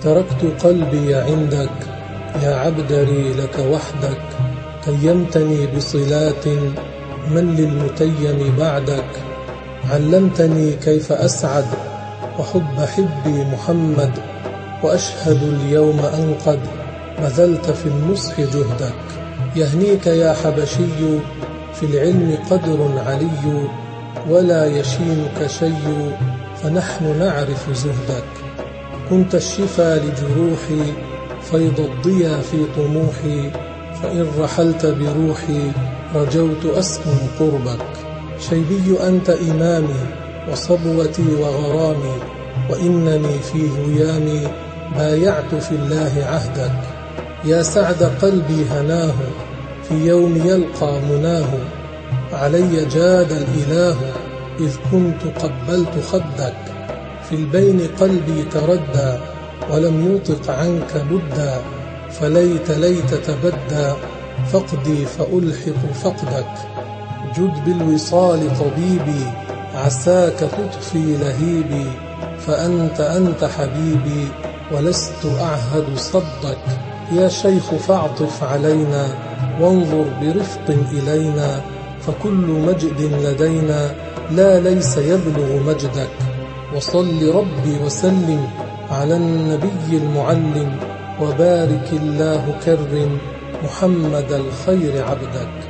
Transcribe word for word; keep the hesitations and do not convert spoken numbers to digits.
تركت قلبي عندك يا عبدري لك وحدك، تيمتني بصلات من للمتيم بعدك، علمتني كيف أسعد وحب حبي محمد، وأشهد اليوم أن قد بذلت في النصح جهدك. يهنيك يا حبشي في العلم قدر علي، ولا يشينك شيء فنحن نعرف زهدك. كنت الشفا لجروحي فيض الضيا في طموحي، فإن رحلت بروحي رجوت أسكن قربك. شيبي أنت إمامي وصبوتي وغرامي، وإنني في هيامي بايعت في الله عهدك. يا سعد قلبي هناه في يوم يلقى مناه، علي جاد الإله إذ كنت قبلت خدك. في البين قلبي تردى ولم يطق عنك بدا، فليت ليت تبدى فقدي فألحق فقدك. جد بالوصال طبيبي عساك تطفي لهيبي، فأنت أنت حبيبي ولست أعهد صدك. يا شيخ فاعطف علينا وانظر برفق إلينا، فكل مجد لدينا لا ليس يبلغ مجدك. وصل ربي وسلم على النبي المعلم، وبارك الله كرم محمد الخير عبدك.